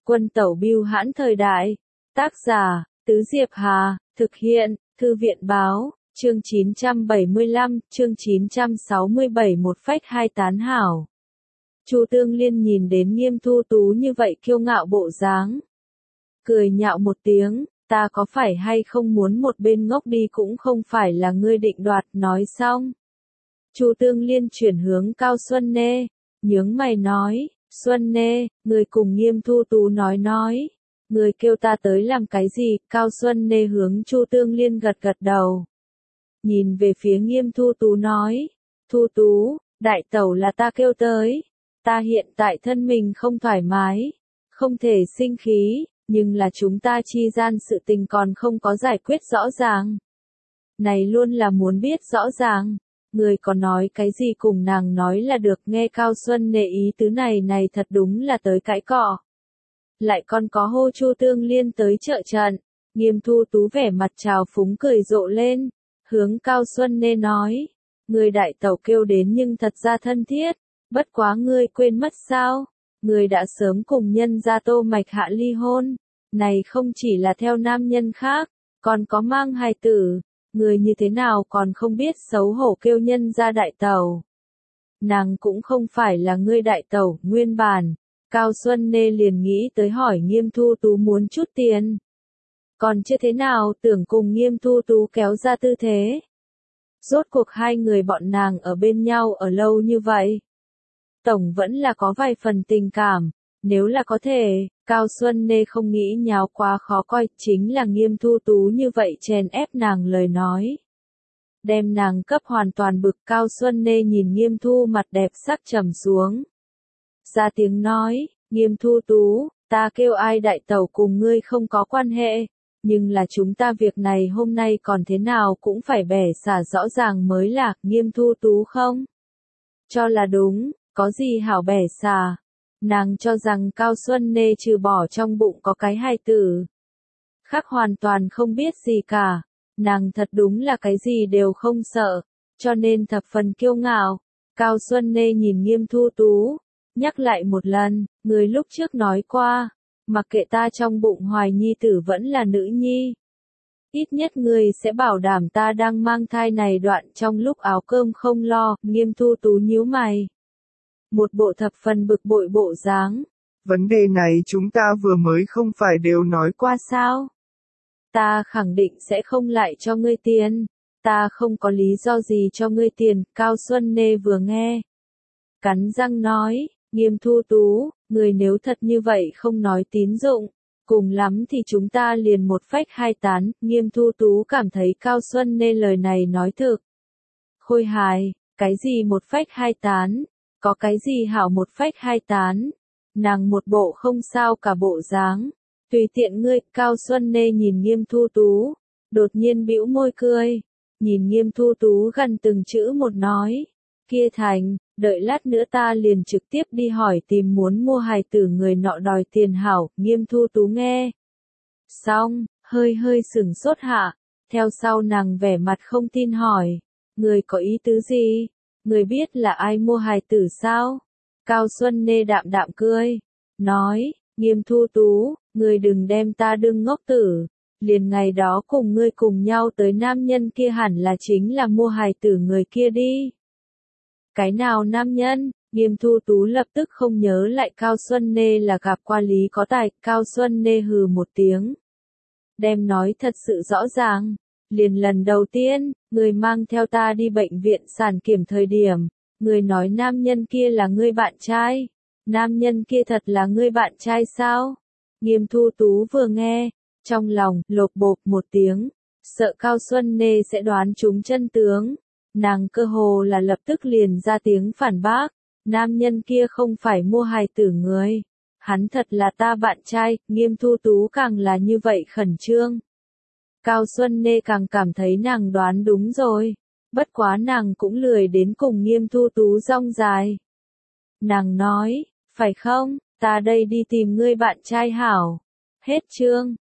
Quân tẩu bưu hãn thời đại. Tác giả, Tứ Diệp Hà, thực hiện, Thư viện báo, chương 975, chương 967 một phách hai tán hảo. Chu Tương Liên nhìn đến Nghiêm Thu Tú như vậy kiêu ngạo bộ dáng. Cười nhạo một tiếng, ta có phải hay không muốn một bên ngốc đi cũng không phải là ngươi định đoạt, nói xong. Chu Tương Liên chuyển hướng Cao Xuân Nê, nhướng mày nói, Xuân Nê, người cùng Nghiêm Thu Tú nói, người kêu ta tới làm cái gì? Cao Xuân Nê hướng Chu Tương Liên gật gật đầu. Nhìn về phía Nghiêm Thu Tú nói, Thu Tú, đại tẩu là ta kêu tới, ta hiện tại thân mình không thoải mái, không thể sinh khí, nhưng là chúng ta chi gian sự tình còn không có giải quyết rõ ràng. Này luôn là muốn biết rõ ràng. Người còn nói cái gì cùng nàng nói là được, nghe Cao Xuân Nê ý tứ này thật đúng là tới cãi cọ. Lại còn có hô Chu Tương Liên tới trợ trận, Nghiêm Thu Tú vẻ mặt trào phúng cười rộ lên, hướng Cao Xuân Nê nói, người đại tẩu kêu đến nhưng thật ra thân thiết, bất quá ngươi quên mất sao, người đã sớm cùng nhân gia Tô Mạch Hạ ly hôn, này không chỉ là theo nam nhân khác, còn có mang hài tử. Người như thế nào còn không biết xấu hổ kêu nhân ra đại tẩu. Nàng cũng không phải là ngươi đại tẩu, nguyên bản. Cao Xuân Nê liền nghĩ tới hỏi Nghiêm Thu Tú muốn chút tiền. Còn chưa thế nào tưởng cùng Nghiêm Thu Tú kéo ra tư thế. Rốt cuộc hai người bọn nàng ở bên nhau ở lâu như vậy. Tổng vẫn là có vài phần tình cảm. Nếu là có thể, Cao Xuân Nê không nghĩ nháo quá khó coi, chính là Nghiêm Thu Tú như vậy chèn ép nàng lời nói. Đem nàng cấp hoàn toàn bực. Cao Xuân Nê nhìn Nghiêm Thu mặt đẹp sắc trầm xuống. Ra tiếng nói, Nghiêm Thu Tú, ta kêu ai đại tẩu cùng ngươi không có quan hệ, nhưng là chúng ta việc này hôm nay còn thế nào cũng phải bẻ xả rõ ràng mới là. Nghiêm Thu Tú không cho là đúng, có gì hảo bẻ xả. Nàng cho rằng Cao Xuân Nê trừ bỏ trong bụng có cái hài tử. Khác hoàn toàn không biết gì cả. Nàng thật đúng là cái gì đều không sợ, cho nên thập phần kiêu ngạo. Cao Xuân Nê nhìn Nghiêm Thu Tú, nhắc lại một lần, người lúc trước nói qua, mặc kệ ta trong bụng hoài nhi tử vẫn là nữ nhi. Ít nhất người sẽ bảo đảm ta đang mang thai này đoạn trong lúc áo cơm không lo. Nghiêm Thu Tú nhíu mày. Một bộ thập phần bực bội bộ dáng. Vấn đề này chúng ta vừa mới không phải đều nói qua sao? Ta khẳng định sẽ không lại cho ngươi tiền. Ta không có lý do gì cho ngươi tiền. Cao Xuân Nê vừa nghe. Cắn răng nói, Nghiêm Thu Tú, người nếu thật như vậy không nói tín dụng. Cùng lắm thì chúng ta liền một phách hai tán. Nghiêm Thu Tú cảm thấy Cao Xuân Nê lời này nói thực. Khôi hài, cái gì một phách hai tán? Có cái gì hảo một phách hai tán, nàng một bộ không sao cả bộ dáng, tùy tiện ngươi. Cao Xuân Nê nhìn Nghiêm Thu Tú, đột nhiên bĩu môi cười, nhìn Nghiêm Thu Tú gần từng chữ một nói, kia thành, đợi lát nữa ta liền trực tiếp đi hỏi tìm muốn mua hài tử người nọ đòi tiền hảo. Nghiêm Thu Tú nghe xong, hơi sửng sốt hạ, theo sau nàng vẻ mặt không tin hỏi, người có ý tứ gì? Người biết là ai mua hài tử sao? Cao Xuân Nê đạm đạm cười, nói, Nghiêm Thu Tú, người đừng đem ta đương ngốc tử, liền ngày đó cùng ngươi cùng nhau tới nam nhân kia hẳn là chính là mua hài tử người kia đi. Cái nào nam nhân? Nghiêm Thu Tú lập tức không nhớ lại Cao Xuân Nê là gặp qua lý có tài. Cao Xuân Nê hừ một tiếng, đem nói thật sự rõ ràng. Liền lần đầu tiên, người mang theo ta đi bệnh viện sản kiểm thời điểm, người nói nam nhân kia là ngươi bạn trai. Nam nhân kia thật là ngươi bạn trai sao? Nghiêm Thu Tú vừa nghe, trong lòng lột bột một tiếng, sợ Cao Xuân Nê sẽ đoán trúng chân tướng. Nàng cơ hồ là lập tức liền ra tiếng phản bác, nam nhân kia không phải mua hài tử người. Hắn thật là ta bạn trai. Nghiêm Thu Tú càng là như vậy khẩn trương. Cao Xuân Nê càng cảm thấy nàng đoán đúng rồi, bất quá nàng cũng lười đến cùng Nghiêm Thu Tú rong dài. Nàng nói, phải không, ta đây đi tìm ngươi bạn trai hảo. Hết chương.